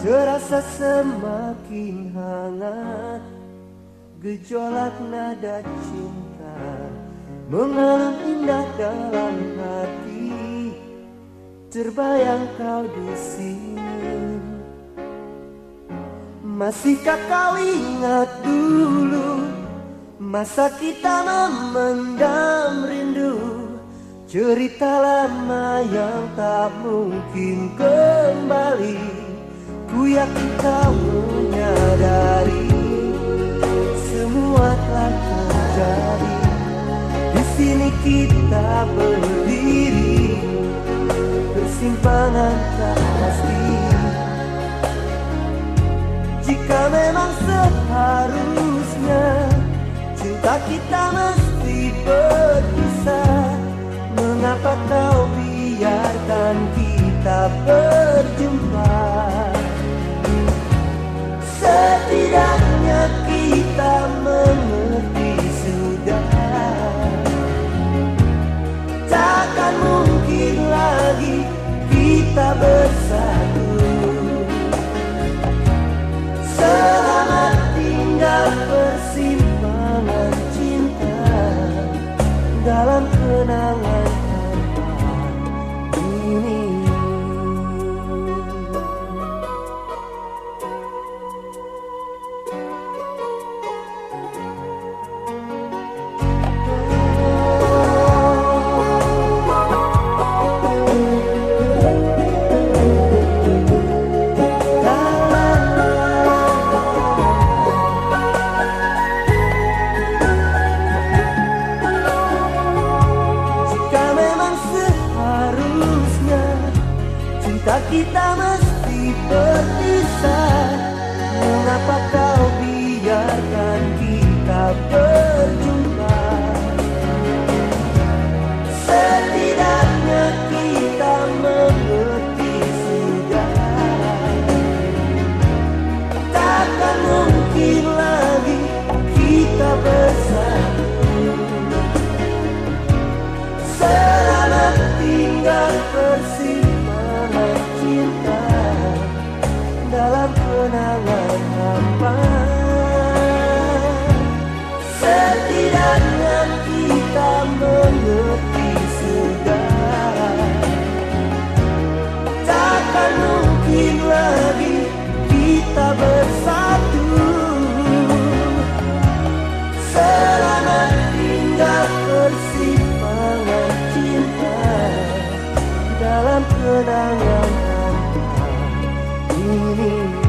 terasa semakin hangat. Gejolak nada cinta mengalun indah dalam hati. Terbayang kau di sini. Masihkah kau ingat dulu masa kita memendam rindu? Cerita lama yang tak mungkin kembali. Ku yakin kau menyadari semua telah terjadi. Di sini kita berdiri, persimpangan tak pasti. Jika memang seharusnya cinta kita mesti berpisah, mengapa kau biarkan kita berjumpa? Setidaknya kita mengerti sudah, takkan mungkin lagi kita bersatu. Selamat tinggal persimpangan cinta dalam kenangan tanpa ini. Kita mesti berpisah, mengapa kau biarkan kita berjumpa? Setidaknya kita mengerti sudah, takkan mungkin lagi kita bersatu. Selamat tinggal persimpangan cinta dalam kenangan hampa. Setidaknya kita mengerti sudah, takkan mungkin lagi kita bersatu. Selamat tinggal persimpangan cinta dalam kenangan hampa ini.